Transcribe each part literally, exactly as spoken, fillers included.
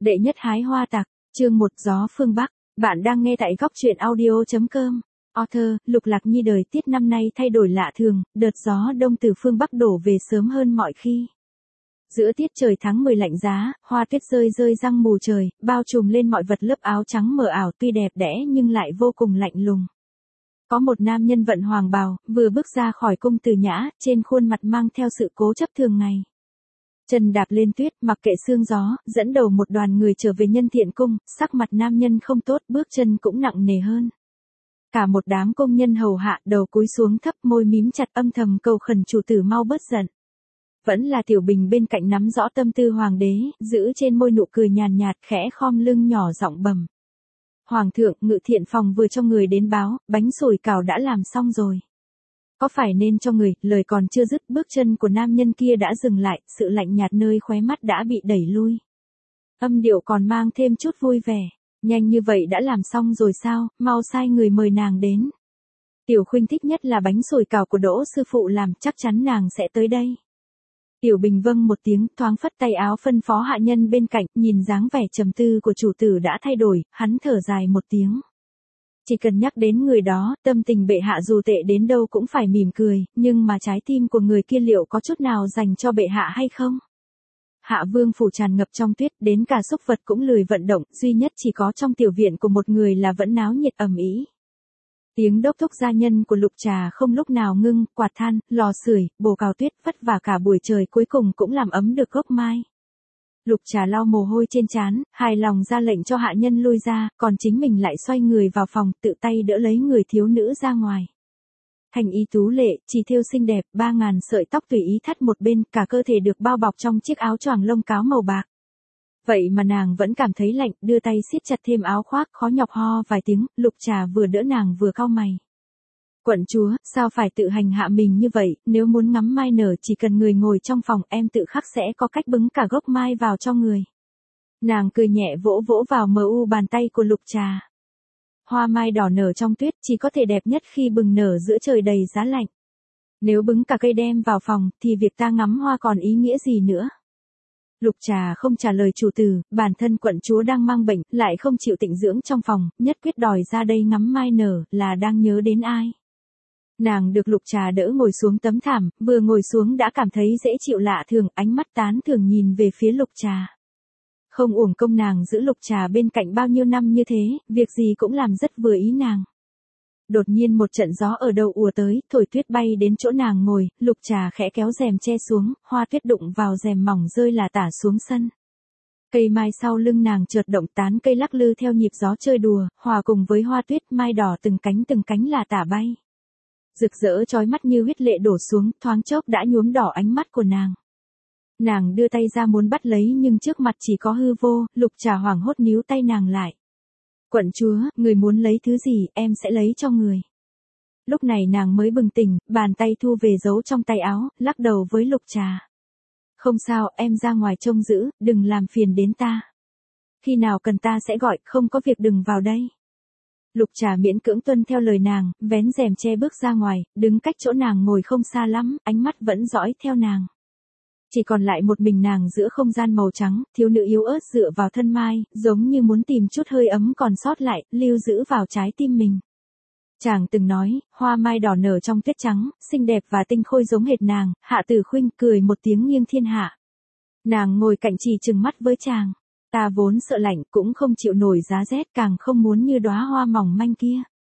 Đệ nhất hái hoa tặc, chương một Gió phương Bắc, bạn đang nghe tại góc truyện audio.com. Author, Lục Lạc Nhi đời tiết năm nay thay đổi lạ thường, đợt gió đông từ phương Bắc đổ về sớm hơn mọi khi. Giữa tiết trời tháng mười lạnh giá, hoa tuyết rơi rơi răng mù trời, bao trùm lên mọi vật lớp áo trắng mờ ảo tuy đẹp đẽ nhưng lại vô cùng lạnh lùng. Có một nam nhân vận hoàng bào, vừa bước ra khỏi cung từ nhã, trên khuôn mặt mang theo sự cố chấp thường ngày. Chân đạp lên tuyết, mặc kệ sương gió, dẫn đầu một đoàn người trở về nhân thiện cung, sắc mặt nam nhân không tốt, bước chân cũng nặng nề hơn. Cả một đám công nhân hầu hạ, đầu cúi xuống thấp, môi mím chặt, âm thầm cầu khẩn chủ tử mau bớt giận. Vẫn là Tiểu Bình bên cạnh nắm rõ tâm tư hoàng đế, giữ trên môi nụ cười nhàn nhạt, khẽ khom lưng nhỏ giọng bẩm. Hoàng thượng, ngự thiện phòng vừa cho người đến báo, bánh sủi cảo đã làm xong rồi. Có phải nên cho người, lời còn chưa dứt, bước chân của nam nhân kia đã dừng lại, sự lạnh nhạt nơi khóe mắt đã bị đẩy lui. Âm điệu còn mang thêm chút vui vẻ, nhanh như vậy đã làm xong rồi sao, mau sai người mời nàng đến. Tiểu Khuynh thích nhất là bánh sủi cảo của Đỗ sư phụ làm, chắc chắn nàng sẽ tới đây. Tiểu Bình vâng một tiếng, thoáng phất tay áo phân phó hạ nhân bên cạnh, nhìn dáng vẻ trầm tư của chủ tử đã thay đổi, hắn thở dài một tiếng. Chỉ cần nhắc đến người đó, tâm tình bệ hạ dù tệ đến đâu cũng phải mỉm cười, nhưng mà trái tim của người kia liệu có chút nào dành cho bệ hạ hay không? Hạ vương phủ tràn ngập trong tuyết, đến cả súc vật cũng lười vận động, duy nhất chỉ có trong tiểu viện của một người là vẫn náo nhiệt ầm ĩ. Tiếng đốc thúc gia nhân của Lục Trà không lúc nào ngưng, quạt than, lò sưởi, bồ cào tuyết, vất vả cả buổi trời cuối cùng cũng làm ấm được gốc mai. Lục Trà lau mồ hôi trên trán, hài lòng ra lệnh cho hạ nhân lui ra, còn chính mình lại xoay người vào phòng, tự tay đỡ lấy người thiếu nữ ra ngoài. Thành y tú lệ, chỉ thêu xinh đẹp, ba ngàn sợi tóc tùy ý thắt một bên, cả cơ thể được bao bọc trong chiếc áo choàng lông cáo màu bạc. Vậy mà nàng vẫn cảm thấy lạnh, đưa tay siết chặt thêm áo khoác, khó nhọc ho vài tiếng, Lục Trà vừa đỡ nàng vừa cau mày. Quận chúa, sao phải tự hành hạ mình như vậy, nếu muốn ngắm mai nở chỉ cần người ngồi trong phòng, em tự khắc sẽ có cách bứng cả gốc mai vào cho người. Nàng cười nhẹ vỗ vỗ vào mờ u bàn tay của Lục Trà. Hoa mai đỏ nở trong tuyết chỉ có thể đẹp nhất khi bừng nở giữa trời đầy giá lạnh. Nếu bứng cả cây đem vào phòng, thì việc ta ngắm hoa còn ý nghĩa gì nữa? Lục Trà không trả lời chủ tử, bản thân quận chúa đang mang bệnh, lại không chịu tịnh dưỡng trong phòng, nhất quyết đòi ra đây ngắm mai nở, là đang nhớ đến ai? Nàng được Lục Trà đỡ ngồi xuống tấm thảm, vừa ngồi xuống đã cảm thấy dễ chịu lạ thường, ánh mắt tán thường nhìn về phía Lục Trà. Không uổng công nàng giữ Lục Trà bên cạnh bao nhiêu năm như thế, việc gì cũng làm rất vừa ý nàng. Đột nhiên một trận gió ở đầu ùa tới, thổi tuyết bay đến chỗ nàng ngồi, Lục Trà khẽ kéo rèm che xuống, hoa tuyết đụng vào rèm mỏng rơi là tả xuống sân. Cây mai sau lưng nàng chợt động, tán cây lắc lư theo nhịp gió chơi đùa, hòa cùng với hoa tuyết, mai đỏ từng cánh từng cánh là tả bay. Rực rỡ chói mắt như huyết lệ đổ xuống, thoáng chốc đã nhuốm đỏ ánh mắt của nàng. Nàng đưa tay ra muốn bắt lấy nhưng trước mặt chỉ có hư vô, Lục Trà hoảng hốt níu tay nàng lại. Quận chúa, người muốn lấy thứ gì, em sẽ lấy cho người. Lúc này nàng mới bừng tỉnh, bàn tay thu về giấu trong tay áo, lắc đầu với Lục Trà. Không sao, em ra ngoài trông giữ, đừng làm phiền đến ta. Khi nào cần ta sẽ gọi, không có việc đừng vào đây. Lục Trà miễn cưỡng tuân theo lời nàng, vén rèm che bước ra ngoài, đứng cách chỗ nàng ngồi không xa lắm, ánh mắt vẫn dõi theo nàng. Chỉ còn lại một mình nàng giữa không gian màu trắng, thiếu nữ yếu ớt dựa vào thân mai, giống như muốn tìm chút hơi ấm còn sót lại, lưu giữ vào trái tim mình. Chàng từng nói, hoa mai đỏ nở trong tuyết trắng, xinh đẹp và tinh khôi giống hệt nàng, Hạ Tử Khuynh cười một tiếng nghiêng thiên hạ. Nàng ngồi cạnh trì trừng mắt với chàng. Ta vốn sợ lạnh, cũng không chịu nổi giá rét, càng không muốn như đóa hoa mỏng manh kia.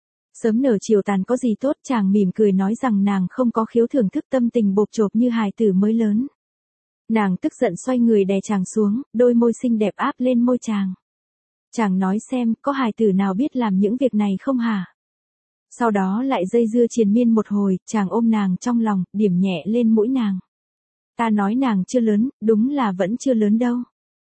Sớm nở chiều tàn có gì tốt, chàng mỉm cười nói rằng nàng không có khiếu thưởng thức tâm tình bộp chộp như hài tử mới lớn. Nàng tức giận xoay người đè chàng xuống, đôi môi xinh đẹp áp lên môi chàng. Chàng nói xem, có hài tử nào biết làm những việc này không hả? Sau đó lại dây dưa triền miên một hồi, chàng ôm nàng trong lòng, điểm nhẹ lên mũi nàng. Ta nói nàng chưa lớn, đúng là vẫn chưa lớn đâu.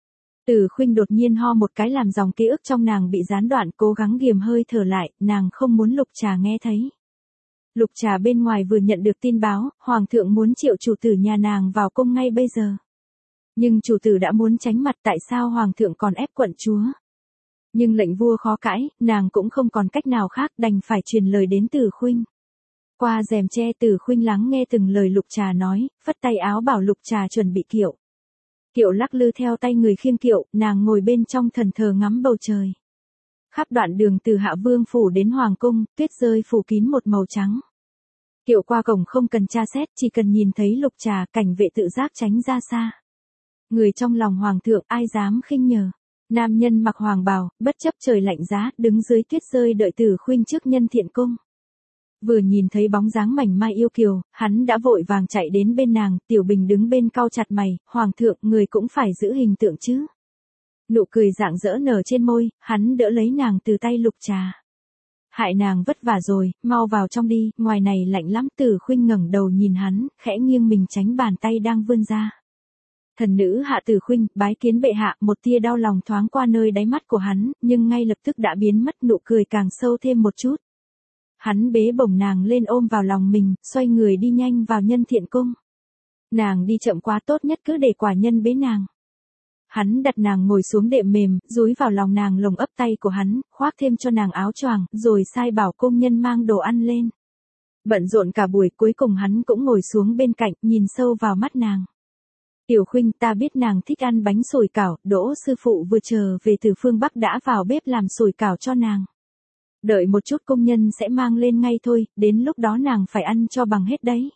Tử Khuynh đột nhiên ho một cái làm dòng ký ức trong nàng bị gián đoạn, cố gắng ghiềm hơi thở lại, nàng không muốn Lục Trà nghe thấy. Lục Trà bên ngoài vừa nhận được tin báo, Hoàng thượng muốn triệu chủ tử nhà nàng vào cung ngay bây giờ. Nhưng chủ tử đã muốn tránh mặt, tại sao Hoàng thượng còn ép quận chúa? Nhưng lệnh vua khó cãi, nàng cũng không còn cách nào khác, đành phải truyền lời đến Tử Khuynh. Qua rèm che, Tử Khuynh lắng nghe từng lời Lục Trà nói, phất tay áo bảo Lục Trà chuẩn bị kiệu. Kiệu lắc lư theo tay người khiêng kiệu, nàng ngồi bên trong thần thờ ngắm bầu trời. Khắp đoạn đường từ Hạ Vương phủ đến Hoàng cung, tuyết rơi phủ kín một màu trắng. Kiệu qua cổng không cần tra xét, chỉ cần nhìn thấy Lục Trà, cảnh vệ tự giác tránh ra xa. Người trong lòng hoàng thượng ai dám khinh nhờ. Nam nhân mặc hoàng bào, bất chấp trời lạnh giá, đứng dưới tuyết rơi đợi Tử Khuynh trước Nhân Thiện cung. Vừa nhìn thấy bóng dáng mảnh mai yêu kiều, hắn đã vội vàng chạy đến bên nàng, Tiểu Bình đứng bên cau chặt mày, hoàng thượng, người cũng phải giữ hình tượng chứ. Nụ cười rạng rỡ nở trên môi, hắn đỡ lấy nàng từ tay Lục Trà. Hại nàng vất vả rồi, mau vào trong đi, ngoài này lạnh lắm. Tử Khuynh ngẩng đầu nhìn hắn, khẽ nghiêng mình tránh bàn tay đang vươn ra. Thần nữ Hạ Tử Khuynh, bái kiến bệ hạ. Một tia đau lòng thoáng qua nơi đáy mắt của hắn, nhưng ngay lập tức đã biến mất, nụ cười càng sâu thêm một chút. Hắn bế bổng nàng lên ôm vào lòng mình, xoay người đi nhanh vào Nhân Thiện cung. Nàng đi chậm quá, tốt nhất cứ để quả nhân bế nàng. Hắn đặt nàng ngồi xuống đệm mềm, dúi vào lòng nàng, lồng ấp tay của hắn, khoác thêm cho nàng áo choàng, rồi sai bảo công nhân mang đồ ăn lên. Bận rộn cả buổi, cuối cùng hắn cũng ngồi xuống bên cạnh, nhìn sâu vào mắt nàng. Tiểu Khuynh, ta biết nàng thích ăn bánh sủi cảo, Đỗ sư phụ vừa trở về từ phương Bắc đã vào bếp làm sủi cảo cho nàng. Đợi một chút công nhân sẽ mang lên ngay thôi, đến lúc đó nàng phải ăn cho bằng hết đấy.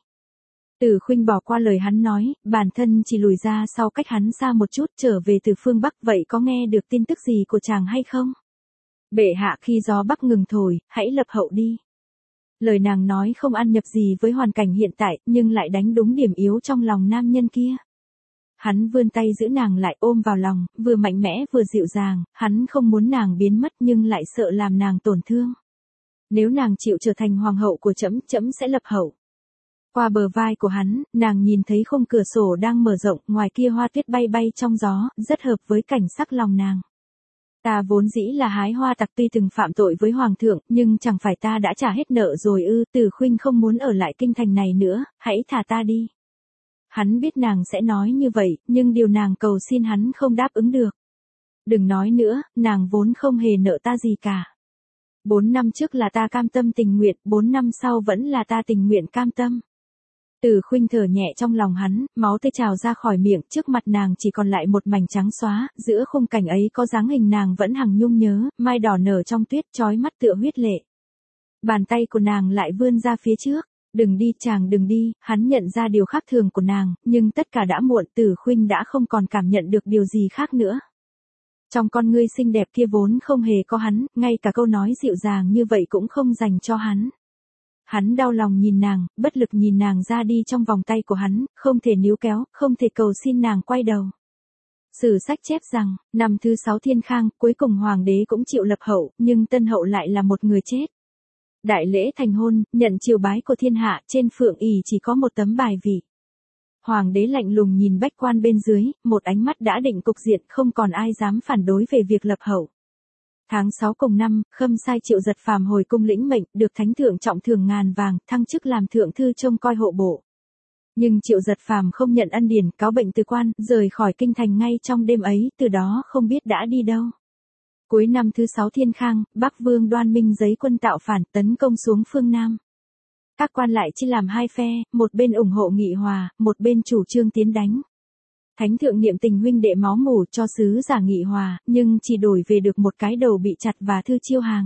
Tử Khuynh bỏ qua lời hắn nói, bản thân chỉ lùi ra sau cách hắn xa một chút, trở về từ phương Bắc. Vậy có nghe được tin tức gì của chàng hay không? Bệ hạ, khi gió Bắc ngừng thổi, hãy lập hậu đi. Lời nàng nói không ăn nhập gì với hoàn cảnh hiện tại, nhưng lại đánh đúng điểm yếu trong lòng nam nhân kia. Hắn vươn tay giữ nàng lại, ôm vào lòng, vừa mạnh mẽ vừa dịu dàng. Hắn không muốn nàng biến mất nhưng lại sợ làm nàng tổn thương. Nếu nàng chịu trở thành hoàng hậu của trẫm, trẫm sẽ lập hậu. Qua bờ vai của hắn, nàng nhìn thấy khung cửa sổ đang mở rộng, ngoài kia hoa tuyết bay bay trong gió, rất hợp với cảnh sắc lòng nàng. Ta vốn dĩ là hái hoa tặc, tuy từng phạm tội với hoàng thượng, nhưng chẳng phải ta đã trả hết nợ rồi ư? Tử Khuynh không muốn ở lại kinh thành này nữa, hãy thả ta đi. Hắn biết nàng sẽ nói như vậy, nhưng điều nàng cầu xin hắn không đáp ứng được. Đừng nói nữa, nàng vốn không hề nợ ta gì cả. Bốn năm trước là ta cam tâm tình nguyện, bốn năm sau vẫn là ta tình nguyện cam tâm. Tử Khuynh thở nhẹ trong lòng hắn, máu tươi trào ra khỏi miệng, trước mặt nàng chỉ còn lại một mảnh trắng xóa, giữa khung cảnh ấy có dáng hình nàng vẫn hằng nhung nhớ, mai đỏ nở trong tuyết, chói mắt tựa huyết lệ. Bàn tay của nàng lại vươn ra phía trước. Đừng đi, chàng đừng đi. Hắn nhận ra điều khác thường của nàng, nhưng tất cả đã muộn. Tử Khuynh đã không còn cảm nhận được điều gì khác nữa. Trong con ngươi xinh đẹp kia vốn không hề có hắn, ngay cả câu nói dịu dàng như vậy cũng không dành cho hắn. Hắn đau lòng nhìn nàng, bất lực nhìn nàng ra đi trong vòng tay của hắn, không thể níu kéo, không thể cầu xin nàng quay đầu. Sử sách chép rằng, năm thứ sáu Thiên Khang, cuối cùng hoàng đế cũng chịu lập hậu, nhưng tân hậu lại là một người chết. Đại lễ thành hôn, nhận triều bái của thiên hạ, trên phượng ỷ chỉ có một tấm bài vị. Hoàng đế lạnh lùng nhìn bách quan bên dưới, một ánh mắt đã định cục diện, không còn ai dám phản đối về việc lập hậu. Tháng sáu cùng năm, Khâm sai Triệu Giật Phàm hồi cung lĩnh mệnh, được thánh thượng trọng thưởng ngàn vàng, thăng chức làm thượng thư trông coi hộ bộ. Nhưng Triệu Giật Phàm không nhận ân điển, cáo bệnh từ quan, rời khỏi kinh thành ngay trong đêm ấy, từ đó không biết đã đi đâu. Cuối năm thứ sáu Thiên Khang, Bắc Vương Đoan Minh giấy quân tạo phản, tấn công xuống phương Nam. Các quan lại chia làm hai phe, một bên ủng hộ nghị hòa, một bên chủ trương tiến đánh. Thánh thượng niệm tình huynh đệ máu mủ cho sứ giả nghị hòa, nhưng chỉ đổi về được một cái đầu bị chặt và thư chiêu hàng.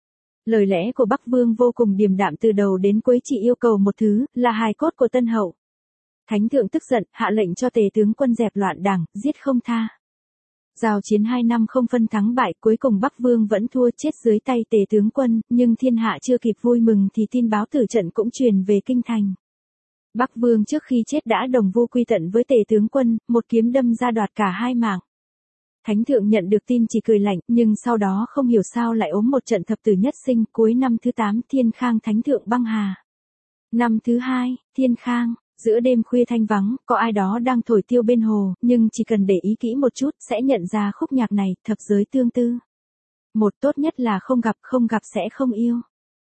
Lời lẽ của Bắc Vương vô cùng điềm đạm, từ đầu đến cuối chỉ yêu cầu một thứ, là hài cốt của tân hậu. Thánh thượng tức giận, hạ lệnh cho tề tướng quân dẹp loạn đảng, giết không tha. Giao chiến hai năm không phân thắng bại, cuối cùng Bắc Vương vẫn thua chết dưới tay tề tướng quân, nhưng thiên hạ chưa kịp vui mừng thì tin báo tử trận cũng truyền về kinh thành. Bắc Vương trước khi chết đã đồng vu quy tận với tề tướng quân, một kiếm đâm ra đoạt cả hai mạng. Thánh thượng nhận được tin chỉ cười lạnh, nhưng sau đó không hiểu sao lại ốm một trận thập tử nhất sinh. Cuối năm thứ tám Thiên Khang thánh thượng băng hà. Năm thứ hai, Thiên Khang. Giữa đêm khuya thanh vắng, có ai đó đang thổi tiêu bên hồ, nhưng chỉ cần để ý kỹ một chút, sẽ nhận ra khúc nhạc này, thập giới tương tư. Một, tốt nhất là không gặp, không gặp sẽ không yêu.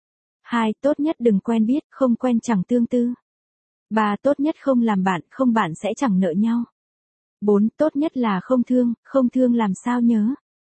Hai, tốt nhất đừng quen biết, không quen chẳng tương tư. Ba, tốt nhất không làm bạn, không bạn sẽ chẳng nợ nhau. Bốn, tốt nhất là không thương, không thương làm sao nhớ.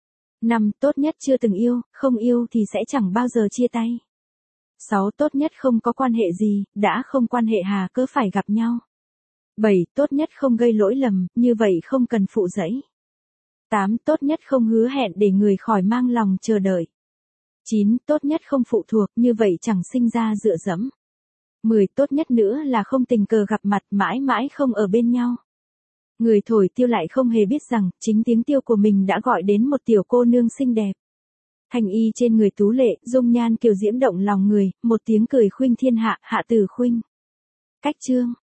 Năm, tốt nhất chưa từng yêu, không yêu thì sẽ chẳng bao giờ chia tay. Sáu, tốt nhất không có quan hệ gì, đã không quan hệ hà cớ phải gặp nhau. bảy. Tốt nhất không gây lỗi lầm, như vậy không cần phụ dẫy. tám. Tốt nhất không hứa hẹn để người khỏi mang lòng chờ đợi. chín. Tốt nhất không phụ thuộc, như vậy chẳng sinh ra dựa dẫm. mười. Tốt nhất nữa là không tình cờ gặp mặt, mãi mãi không ở bên nhau. Người thổi tiêu lại không hề biết rằng, chính tiếng tiêu của mình đã gọi đến một tiểu cô nương xinh đẹp. Thanh y trên người tú lệ, dung nhan kiều diễm động lòng người, một tiếng cười khuynh thiên hạ, hạ tử khuynh. Cách chương